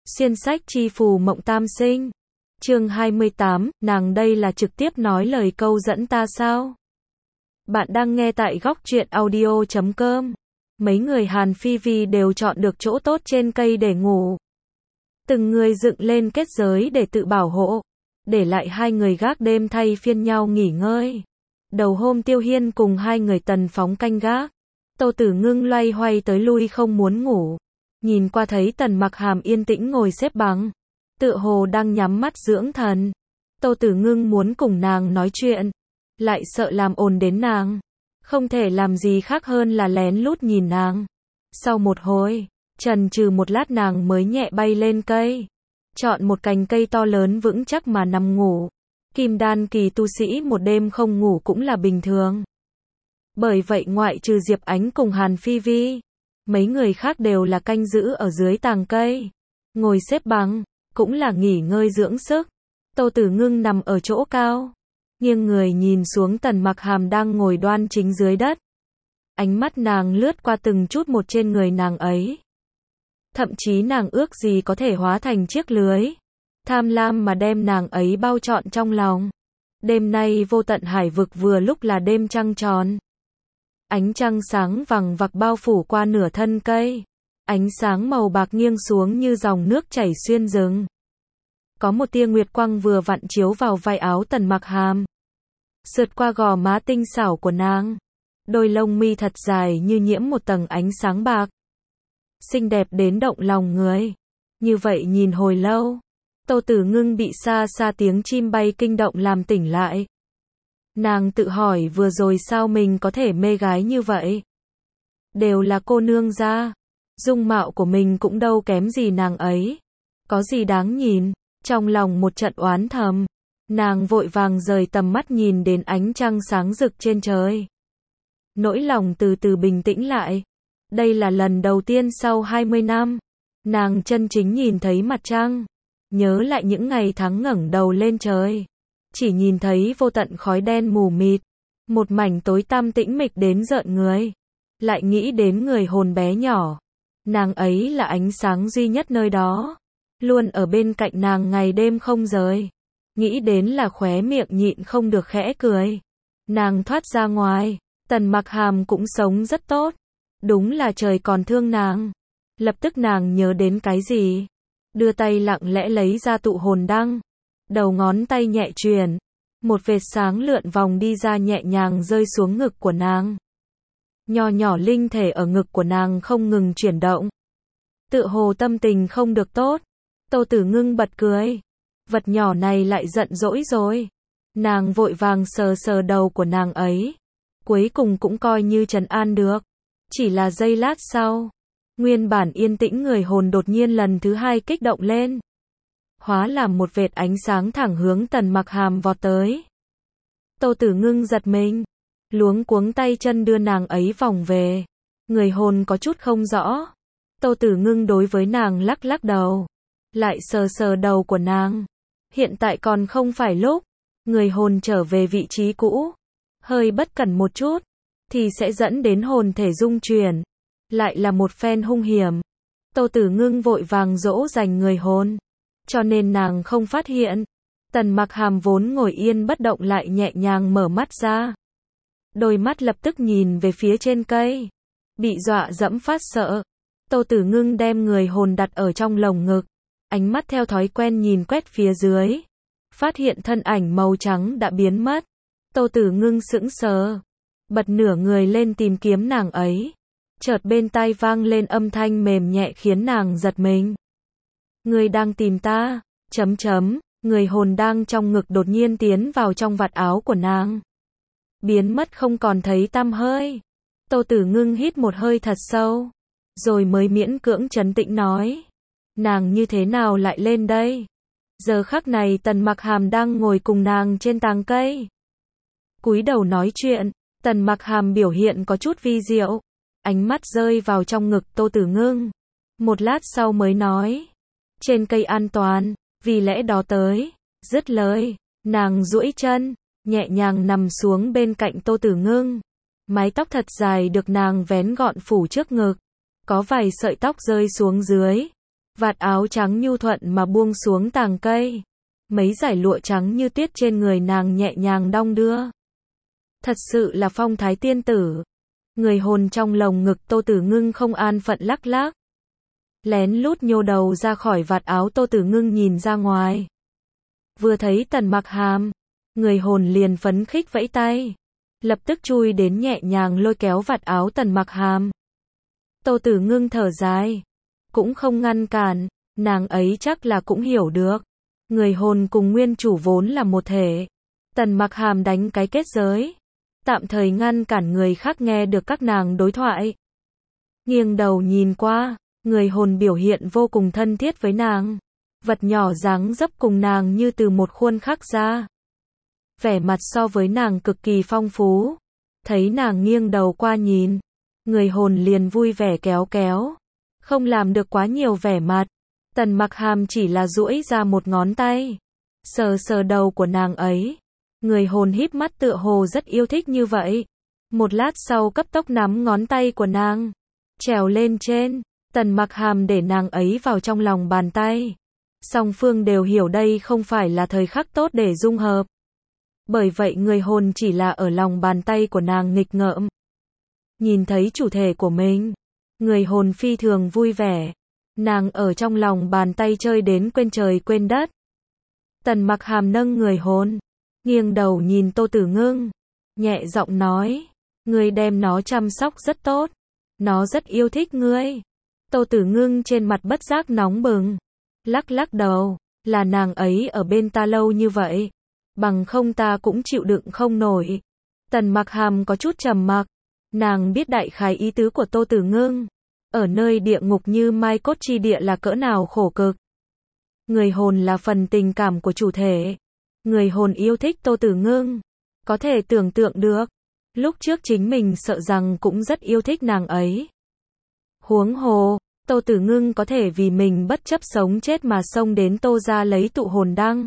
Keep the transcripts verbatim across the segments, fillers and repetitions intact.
Xuyên sách chi phù mộng tam sinh. Chương hai mươi tám, nàng đây là trực tiếp nói lời câu dẫn ta sao? Bạn đang nghe tại góc truyện audio chấm com. Mấy người Hàn Phi Vi đều chọn được chỗ tốt trên cây để ngủ. Từng người dựng lên kết giới để tự bảo hộ, để lại hai người gác đêm thay phiên nhau nghỉ ngơi. Đầu hôm Tiêu Hiên cùng hai người Tần phóng canh gác. Tô Tử Ngưng loay hoay tới lui không muốn ngủ. Nhìn qua thấy Tần Mặc Hàm yên tĩnh ngồi xếp bằng, tựa hồ đang nhắm mắt dưỡng thần. Tô Tử Ngưng muốn cùng nàng nói chuyện, lại sợ làm ồn đến nàng, không thể làm gì khác hơn là lén lút nhìn nàng. Sau một hồi, chần chừ một lát nàng mới nhẹ bay lên cây, chọn một cành cây to lớn vững chắc mà nằm ngủ. Kim đan kỳ tu sĩ một đêm không ngủ cũng là bình thường. Bởi vậy ngoại trừ Diệp Ánh cùng Hàn Phi Vi, mấy người khác đều là canh giữ ở dưới tàng cây, ngồi xếp bằng, cũng là nghỉ ngơi dưỡng sức. Tô Tử Ngưng nằm ở chỗ cao, nghiêng người nhìn xuống Tần Mặc Hàm đang ngồi đoan chính dưới đất. Ánh mắt nàng lướt qua từng chút một trên người nàng ấy. Thậm chí nàng ước gì có thể hóa thành chiếc lưới, tham lam mà đem nàng ấy bao trọn trong lòng. Đêm nay vô tận hải vực vừa lúc là đêm trăng tròn. Ánh trăng sáng vằng vặc bao phủ qua nửa thân cây. Ánh sáng màu bạc nghiêng xuống như dòng nước chảy xuyên rừng. Có một tia nguyệt quang vừa vặn chiếu vào vai áo Tần Mặc Hàm, sượt qua gò má tinh xảo của nàng. Đôi lông mi thật dài như nhiễm một tầng ánh sáng bạc, xinh đẹp đến động lòng người. Như vậy nhìn hồi lâu, Tô Tử Ngưng bị xa xa tiếng chim bay kinh động làm tỉnh lại. Nàng tự hỏi vừa rồi sao mình có thể mê gái như vậy. Đều là cô nương gia, dung mạo của mình cũng đâu kém gì nàng ấy, có gì đáng nhìn. Trong lòng một trận oán thầm, nàng vội vàng rời tầm mắt nhìn đến ánh trăng sáng rực trên trời. Nỗi lòng từ từ bình tĩnh lại. Đây là lần đầu tiên sau hai mươi năm, nàng chân chính nhìn thấy mặt trăng. Nhớ lại những ngày tháng ngẩng đầu lên trời, chỉ nhìn thấy vô tận khói đen mù mịt, một mảnh tối tăm tĩnh mịch đến rợn người. Lại nghĩ đến người hồn bé nhỏ, nàng ấy là ánh sáng duy nhất nơi đó, luôn ở bên cạnh nàng ngày đêm không rời. Nghĩ đến là khóe miệng nhịn không được khẽ cười. Nàng thoát ra ngoài, Tần Mặc Hàm cũng sống rất tốt. Đúng là trời còn thương nàng. Lập tức nàng nhớ đến cái gì, đưa tay lặng lẽ lấy ra tụ hồn đăng, đầu ngón tay nhẹ chuyển, một vệt sáng lượn vòng đi ra nhẹ nhàng rơi xuống ngực của nàng. Nho nhỏ linh thể ở ngực của nàng không ngừng chuyển động, tựa hồ tâm tình không được tốt. Tô Tử Ngưng bật cười, vật nhỏ này lại giận dỗi rồi. Nàng vội vàng sờ sờ đầu của nàng ấy, cuối cùng cũng coi như trấn an được. Chỉ là giây lát sau, nguyên bản yên tĩnh người hồn đột nhiên lần thứ hai kích động lên, hóa làm một vệt ánh sáng thẳng hướng Tần Mặc Hàm vọt tới. Tô Tử Ngưng giật mình, luống cuống tay chân đưa nàng ấy vòng về. Người hồn có chút không rõ. Tô Tử Ngưng đối với nàng lắc lắc đầu, lại sờ sờ đầu của nàng. Hiện tại còn không phải lúc. Người hồn trở về vị trí cũ, hơi bất cẩn một chút thì sẽ dẫn đến hồn thể dung chuyển, lại là một phen hung hiểm. Tô Tử Ngưng vội vàng dỗ dành người hồn, cho nên nàng không phát hiện. Tần Mặc Hàm vốn ngồi yên bất động lại nhẹ nhàng mở mắt ra, đôi mắt lập tức nhìn về phía trên cây, bị dọa dẫm phát sợ. Tô Tử Ngưng đem người hồn đặt ở trong lồng ngực, ánh mắt theo thói quen nhìn quét phía dưới, phát hiện thân ảnh màu trắng đã biến mất. Tô Tử Ngưng sững sờ, bật nửa người lên tìm kiếm nàng ấy. Chợt bên tai vang lên âm thanh mềm nhẹ khiến nàng giật mình. Người đang tìm ta, chấm chấm, người hồn đang trong ngực đột nhiên tiến vào trong vạt áo của nàng, biến mất không còn thấy tăm hơi. Tô Tử Ngưng hít một hơi thật sâu, rồi mới miễn cưỡng trấn tĩnh nói, nàng như thế nào lại lên đây? Giờ khắc này Tần Mặc Hàm đang ngồi cùng nàng trên tàng cây, cúi đầu nói chuyện. Tần Mặc Hàm biểu hiện có chút vi diệu, ánh mắt rơi vào trong ngực Tô Tử Ngưng, một lát sau mới nói, trên cây an toàn, vì lẽ đó tới. Dứt lời, nàng duỗi chân, nhẹ nhàng nằm xuống bên cạnh Tô Tử Ngưng. Mái tóc thật dài được nàng vén gọn phủ trước ngực, có vài sợi tóc rơi xuống dưới, Vạt áo trắng nhu thuận mà buông xuống tàng cây. Mấy dải lụa trắng như tuyết trên người nàng nhẹ nhàng đong đưa. Thật sự là phong thái tiên tử. Người hồn trong lồng ngực Tô Tử Ngưng không an phận lắc lắc. Lén lút nhô đầu ra khỏi vạt áo Tô Tử Ngưng nhìn ra ngoài. Vừa thấy Tần Mặc Hàm, người hồn liền phấn khích vẫy tay. Lập tức chui đến nhẹ nhàng lôi kéo vạt áo Tần Mặc Hàm. Tô Tử Ngưng thở dài. Cũng không ngăn cản, nàng ấy chắc là cũng hiểu được. Người hồn cùng nguyên chủ vốn là một thể. Tần Mặc Hàm đánh cái kết giới. Tạm thời ngăn cản người khác nghe được các nàng đối thoại. Nghiêng đầu nhìn qua, người hồn biểu hiện vô cùng thân thiết với nàng. Vật nhỏ dáng dấp cùng nàng như từ một khuôn khắc ra. Vẻ mặt so với nàng cực kỳ phong phú. Thấy nàng nghiêng đầu qua nhìn, người hồn liền vui vẻ kéo kéo. Không làm được quá nhiều vẻ mặt. Tần Mặc Hàm chỉ là duỗi ra một ngón tay. Sờ sờ đầu của nàng ấy. Người hồn híp mắt tựa hồ rất yêu thích như vậy. Một lát sau cấp tốc nắm ngón tay của nàng. Trèo lên trên. Tần Mặc Hàm để nàng ấy vào trong lòng bàn tay. Song phương đều hiểu đây không phải là thời khắc tốt để dung hợp. Bởi vậy người hồn chỉ là ở lòng bàn tay của nàng nghịch ngợm. Nhìn thấy chủ thể của mình. Người hồn phi thường vui vẻ. Nàng ở trong lòng bàn tay chơi đến quên trời quên đất. Tần Mặc Hàm nâng người hồn. Nghiêng đầu nhìn Tô Tử Ngưng. Nhẹ giọng nói. Ngươi đem nó chăm sóc rất tốt. Nó rất yêu thích ngươi. Tô Tử Ngưng trên mặt bất giác nóng bừng. Lắc lắc đầu. Là nàng ấy ở bên ta lâu như vậy. Bằng không ta cũng chịu đựng không nổi. Tần Mặc Hàm có chút trầm mặc. Nàng biết đại khái ý tứ của Tô Tử Ngưng. Ở nơi địa ngục như Mai Cốt Chi Địa là cỡ nào khổ cực. Người hồn là phần tình cảm của chủ thể. Người hồn yêu thích Tô Tử Ngưng. Có thể tưởng tượng được. Lúc trước chính mình sợ rằng cũng rất yêu thích nàng ấy. Huống hồ, Tô Tử Ngưng có thể vì mình bất chấp sống chết mà xông đến Tô gia lấy tụ hồn đăng.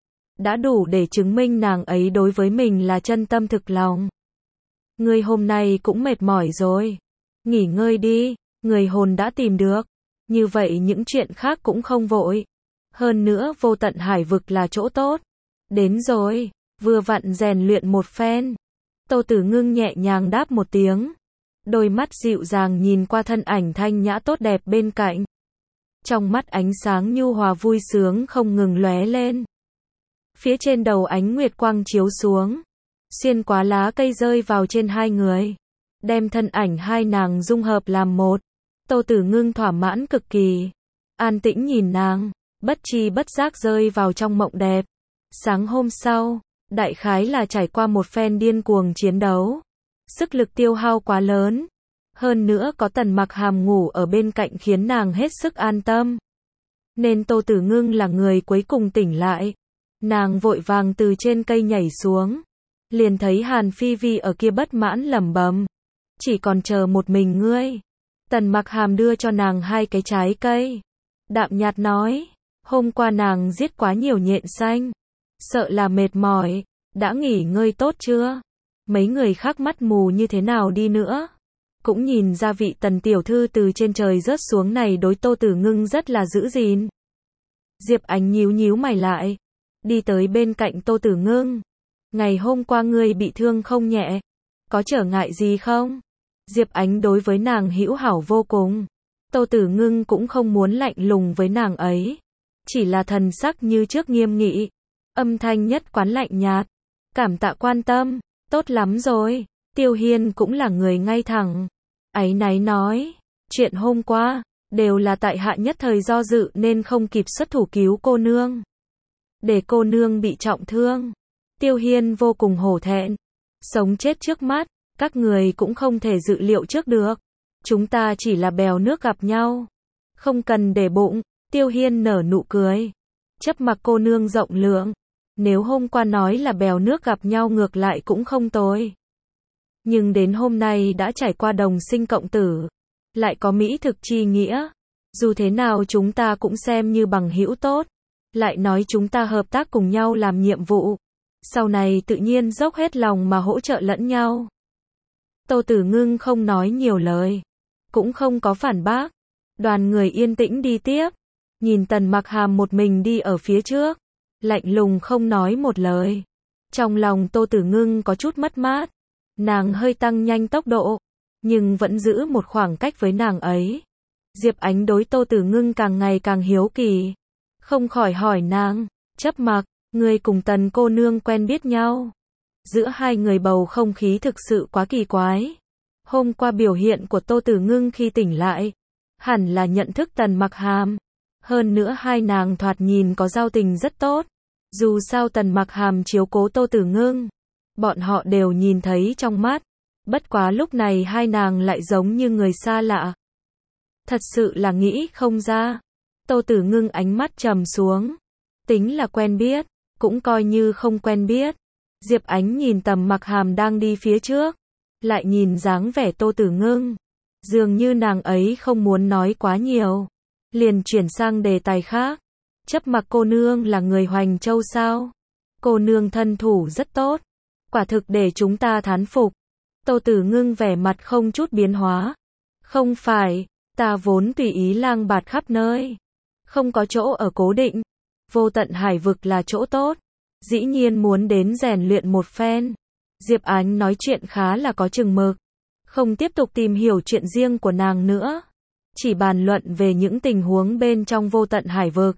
Đã đủ để chứng minh nàng ấy đối với mình là chân tâm thực lòng. Người hôm nay cũng mệt mỏi rồi. Nghỉ ngơi đi, người hồn đã tìm được. Như vậy những chuyện khác cũng không vội. Hơn nữa vô tận hải vực là chỗ tốt. Đến rồi, vừa vặn rèn luyện một phen. Tô Tử Ngưng nhẹ nhàng đáp một tiếng. Đôi mắt dịu dàng nhìn qua thân ảnh thanh nhã tốt đẹp bên cạnh. Trong mắt ánh sáng nhu hòa vui sướng không ngừng lóe lên. Phía trên đầu ánh nguyệt quang chiếu xuống. Xuyên qua lá cây rơi vào trên hai người. Đem thân ảnh hai nàng dung hợp làm một. Tô Tử Ngưng thỏa mãn cực kỳ. An tĩnh nhìn nàng. Bất tri bất giác rơi vào trong mộng đẹp. Sáng hôm sau, đại khái là trải qua một phen điên cuồng chiến đấu. Sức lực tiêu hao quá lớn. Hơn nữa có Tần Mặc Hàm ngủ ở bên cạnh khiến nàng hết sức an tâm. Nên Tô Tử Ngưng là người cuối cùng tỉnh lại. Nàng vội vàng từ trên cây nhảy xuống. Liền thấy Hàn Phi Vi ở kia bất mãn lẩm bẩm. Chỉ còn chờ một mình ngươi. Tần Mặc Hàm đưa cho nàng hai cái trái cây. Đạm nhạt nói. Hôm qua nàng giết quá nhiều nhện xanh. Sợ là mệt mỏi. Đã nghỉ ngơi tốt chưa? Mấy người khác mắt mù như thế nào đi nữa. Cũng nhìn ra vị Tần tiểu thư từ trên trời rớt xuống này đối Tô Tử Ngưng rất là giữ gìn. Diệp Ánh nhíu nhíu mày lại. Đi tới bên cạnh Tô Tử Ngưng. Ngày hôm qua ngươi bị thương không nhẹ. Có trở ngại gì không? Diệp Ánh đối với nàng hữu hảo vô cùng. Tô Tử Ngưng cũng không muốn lạnh lùng với nàng ấy. Chỉ là thần sắc như trước nghiêm nghị. Âm thanh nhất quán lạnh nhạt. Cảm tạ quan tâm. Tốt lắm rồi. Tiêu Hiên cũng là người ngay thẳng. Áy náy nói. Chuyện hôm qua. Đều là tại hạ nhất thời do dự nên không kịp xuất thủ cứu cô nương. Để cô nương bị trọng thương. Tiêu Hiên vô cùng hổ thẹn. Sống chết trước mắt. Các người cũng không thể dự liệu trước được. Chúng ta chỉ là bèo nước gặp nhau. Không cần để bụng. Tiêu Hiên nở nụ cười. Chấp mặc cô nương rộng lượng. Nếu hôm qua nói là bèo nước gặp nhau ngược lại cũng không tồi. Nhưng đến hôm nay đã trải qua đồng sinh cộng tử. Lại có mỹ thực chi nghĩa. Dù thế nào chúng ta cũng xem như bằng hữu tốt. Lại nói chúng ta hợp tác cùng nhau làm nhiệm vụ. Sau này tự nhiên dốc hết lòng mà hỗ trợ lẫn nhau. Tô Tử Ngưng không nói nhiều lời. Cũng không có phản bác. Đoàn người yên tĩnh đi tiếp. nhìn Tần Mặc Hàm một mình đi ở phía trước, lạnh lùng không nói một lời. Trong lòng Tô Tử Ngưng có chút mất mát, nàng hơi tăng nhanh tốc độ, nhưng vẫn giữ một khoảng cách với nàng ấy. Diệp Ánh đối Tô Tử Ngưng càng ngày càng hiếu kỳ, không khỏi hỏi nàng, Chấp Mặc, ngươi cùng Tần cô nương quen biết nhau? Giữa hai người bầu không khí thực sự quá kỳ quái. Hôm qua biểu hiện của Tô Tử Ngưng khi tỉnh lại, hẳn là nhận thức Tần Mặc Hàm. Hơn nữa hai nàng thoạt nhìn có giao tình rất tốt. Dù sao Tần Mặc Hàm chiếu cố Tô Tử Ngưng, bọn họ đều nhìn thấy trong mắt. Bất quá lúc này hai nàng lại giống như người xa lạ. Thật sự là nghĩ không ra. Tô Tử Ngưng ánh mắt trầm xuống. Tính là quen biết, cũng coi như không quen biết. Diệp Ánh nhìn Tần Mặc Hàm đang đi phía trước, lại nhìn dáng vẻ Tô Tử Ngưng, dường như nàng ấy không muốn nói quá nhiều, liền chuyển sang đề tài khác. Chấp Mặc cô nương là người Hoành Châu sao? Cô nương thân thủ rất tốt, quả thực để chúng ta thán phục. Tô Tử Ngưng vẻ mặt không chút biến hóa. Không phải, ta vốn tùy ý lang bạt khắp nơi, không có chỗ ở cố định. Vô tận hải vực là chỗ tốt, dĩ nhiên muốn đến rèn luyện một phen. Diệp Ánh nói chuyện khá là có chừng mực, không tiếp tục tìm hiểu chuyện riêng của nàng nữa, chỉ bàn luận về những tình huống bên trong vô tận hải vực.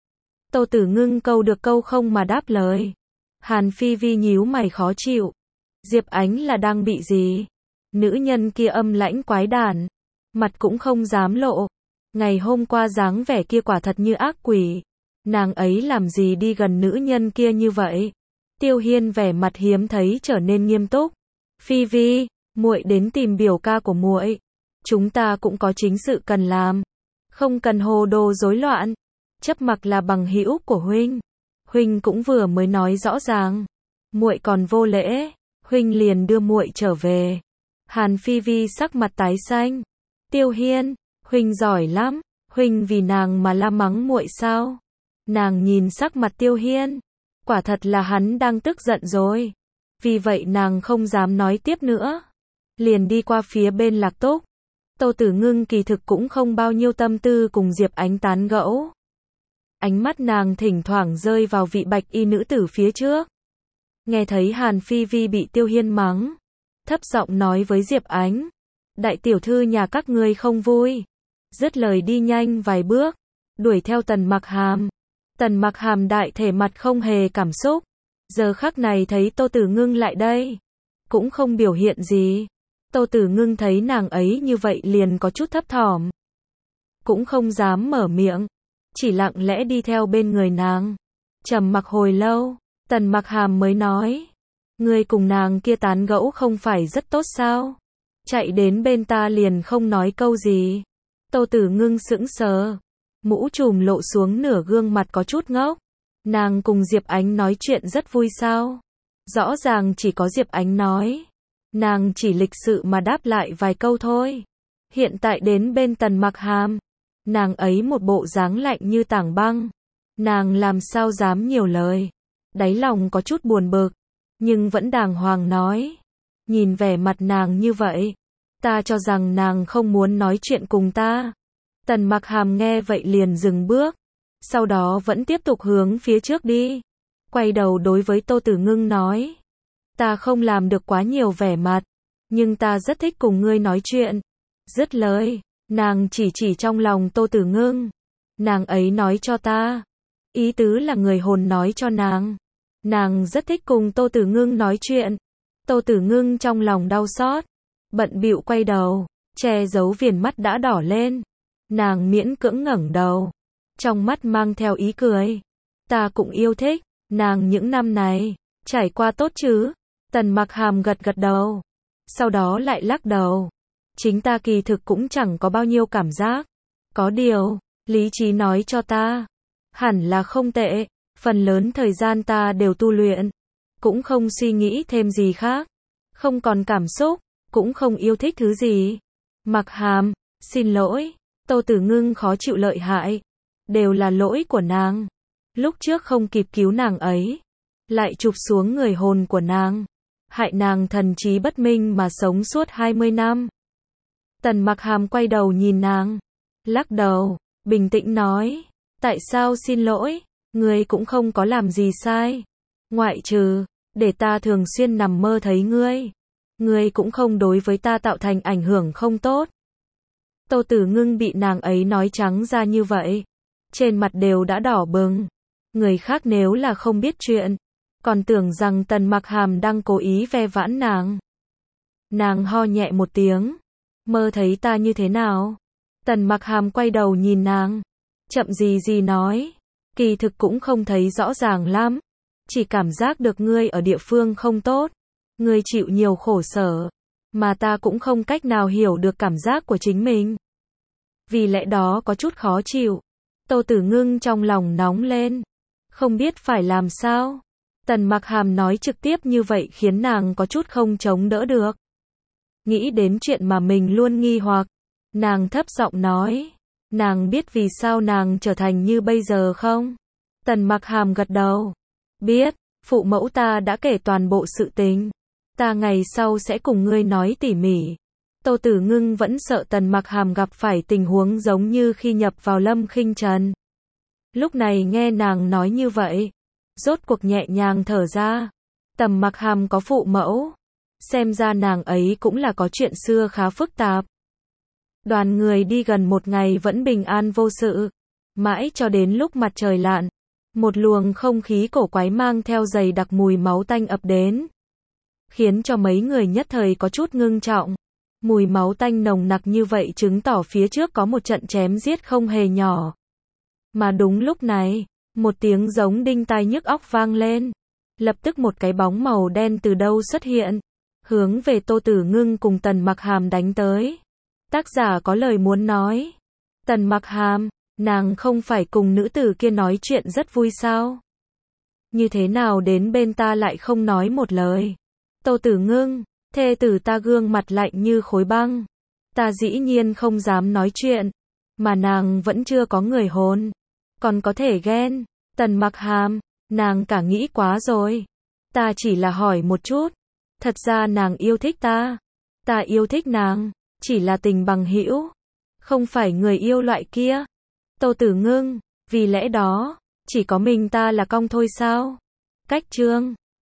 Tô Tử Ngưng câu được câu không mà đáp lời. Hàn Phi Vi nhíu mày khó chịu. Diệp Ánh là đang bị gì? Nữ nhân kia âm lãnh quái đản, mặt cũng không dám lộ. Ngày hôm qua dáng vẻ kia quả thật như ác quỷ. Nàng ấy làm gì đi gần nữ nhân kia như vậy? Tiêu Hiên vẻ mặt hiếm thấy trở nên nghiêm túc. Phi Vi, muội đến tìm biểu ca của muội. Chúng ta cũng có chính sự cần làm, không cần hồ đồ rối loạn. Chấp Mặc là bằng hữu của huynh, huynh cũng vừa mới nói rõ ràng, muội còn vô lễ, huynh liền đưa muội trở về. Hàn Phi Vi sắc mặt tái xanh. Tiêu Hiên, huynh giỏi lắm, huynh vì nàng mà la mắng muội sao? Nàng nhìn sắc mặt Tiêu Hiên, quả thật là hắn đang tức giận rồi. Vì vậy nàng không dám nói tiếp nữa, liền đi qua phía bên Lạc Túc. Tô Tử Ngưng kỳ thực cũng không bao nhiêu tâm tư cùng Diệp Ánh tán gẫu. Ánh mắt nàng thỉnh thoảng rơi vào vị bạch y nữ tử phía trước. Nghe thấy Hàn Phi Vi bị Tiêu Hiên mắng, thấp giọng nói với Diệp Ánh, đại tiểu thư nhà các ngươi không vui. Dứt lời đi nhanh vài bước, đuổi theo Tần Mặc Hàm. Tần Mặc Hàm đại thể mặt không hề cảm xúc, giờ khắc này thấy Tô Tử Ngưng lại đây, cũng không biểu hiện gì. Tô Tử Ngưng thấy nàng ấy như vậy liền có chút thấp thỏm, cũng không dám mở miệng, chỉ lặng lẽ đi theo bên người nàng. Trầm mặc hồi lâu, Tần Mặc Hàm mới nói, ngươi cùng nàng kia tán gẫu không phải rất tốt sao? Chạy đến bên ta liền không nói câu gì. Tô Tử Ngưng sững sờ, mũ trùm lộ xuống nửa gương mặt có chút ngốc. Nàng cùng Diệp Ánh nói chuyện rất vui sao? Rõ ràng chỉ có Diệp Ánh nói. Nàng chỉ lịch sự mà đáp lại vài câu thôi. Hiện tại đến bên Tần Mặc Hàm, nàng ấy một bộ dáng lạnh như tảng băng. Nàng làm sao dám nhiều lời. Đáy lòng có chút buồn bực, nhưng vẫn đàng hoàng nói. Nhìn vẻ mặt nàng như vậy, ta cho rằng nàng không muốn nói chuyện cùng ta. Tần Mặc Hàm nghe vậy liền dừng bước, sau đó vẫn tiếp tục hướng phía trước đi. Quay đầu đối với Tô Tử Ngưng nói, ta không làm được quá nhiều vẻ mặt, nhưng ta rất thích cùng ngươi nói chuyện. Dứt lời, nàng chỉ chỉ trong lòng Tô Tử Ngưng. Nàng ấy nói cho ta, ý tứ là người hồn nói cho nàng. Nàng rất thích cùng Tô Tử Ngưng nói chuyện. Tô Tử Ngưng trong lòng đau xót, bận bịu quay đầu, che giấu viền mắt đã đỏ lên. Nàng miễn cưỡng ngẩng đầu, trong mắt mang theo ý cười. Ta cũng yêu thích, nàng những năm này, trải qua tốt chứ? Tần Mặc Hàm gật gật đầu, sau đó lại lắc đầu. Chính ta kỳ thực cũng chẳng có bao nhiêu cảm giác. Có điều, lý trí nói cho ta, hẳn là không tệ, phần lớn thời gian ta đều tu luyện, cũng không suy nghĩ thêm gì khác, không còn cảm xúc, cũng không yêu thích thứ gì. Mặc Hàm, xin lỗi. Tô Tử Ngưng khó chịu lợi hại, đều là lỗi của nàng. Lúc trước không kịp cứu nàng ấy, lại chụp xuống người hồn của nàng, hại nàng thần trí bất minh mà sống suốt hai mươi năm. Tần Mặc Hàm quay đầu nhìn nàng, lắc đầu, bình tĩnh nói, Tại sao xin lỗi? Ngươi cũng không có làm gì sai. Ngoại trừ, để ta thường xuyên nằm mơ thấy ngươi. Ngươi cũng không đối với ta tạo thành ảnh hưởng không tốt. Tô Tử Ngưng bị nàng ấy nói trắng ra như vậy. Trên mặt đều đã đỏ bừng. Người khác nếu là không biết chuyện, còn tưởng rằng Tần Mặc Hàm đang cố ý ve vãn nàng. Nàng ho nhẹ một tiếng. Mơ thấy ta như thế nào? Tần Mặc Hàm quay đầu nhìn nàng. Chậm gì gì nói. Kỳ thực cũng không thấy rõ ràng lắm. Chỉ cảm giác được ngươi ở địa phương không tốt. Ngươi chịu nhiều khổ sở. Mà ta cũng không cách nào hiểu được cảm giác của chính mình. Vì lẽ đó có chút khó chịu. Tô Tử Ngưng trong lòng nóng lên. Không biết phải làm sao. Tần Mặc Hàm nói trực tiếp như vậy khiến nàng có chút không chống đỡ được. Nghĩ đến chuyện mà mình luôn nghi hoặc. Nàng thấp giọng nói. Nàng biết vì sao nàng trở thành như bây giờ không? Tần Mặc Hàm gật đầu. Biết, phụ mẫu ta đã kể toàn bộ sự tình. Ta ngày sau sẽ cùng ngươi nói tỉ mỉ. Tô Tử Ngưng vẫn sợ Tần Mặc Hàm gặp phải tình huống giống như khi nhập vào Lâm Khinh Trần. Lúc này nghe nàng nói như vậy, rốt cuộc nhẹ nhàng thở ra. Tần Mặc Hàm có phụ mẫu. Xem ra nàng ấy cũng là có chuyện xưa khá phức tạp. Đoàn người đi gần một ngày vẫn bình an vô sự. Mãi cho đến lúc mặt trời lặn, một luồng không khí cổ quái mang theo dày đặc mùi máu tanh ập đến. Khiến cho mấy người nhất thời có chút ngưng trọng. Mùi máu tanh nồng nặc như vậy chứng tỏ phía trước có một trận chém giết không hề nhỏ. Mà đúng lúc này, một tiếng giống đinh tai nhức óc vang lên. Lập tức một cái bóng màu đen từ đâu xuất hiện, hướng về Tô Tử Ngưng cùng Tần Mặc Hàm đánh tới. Tác giả có lời muốn nói. Tần Mặc Hàm, nàng không phải cùng nữ tử kia nói chuyện rất vui sao? Như thế nào đến bên ta lại không nói một lời? Tô Tử Ngưng, thê tử ta gương mặt lạnh như khối băng. Ta dĩ nhiên không dám nói chuyện, mà nàng vẫn chưa có người hôn. Còn có thể ghen. Tần Mặc Hàm, nàng cả nghĩ quá rồi. Ta chỉ là hỏi một chút. Thật ra nàng yêu thích ta. Ta yêu thích nàng. Chỉ là tình bằng hữu. Không phải người yêu loại kia. Tô Tử Ngưng, vì lẽ đó, chỉ có mình ta là cong thôi sao? Cách chương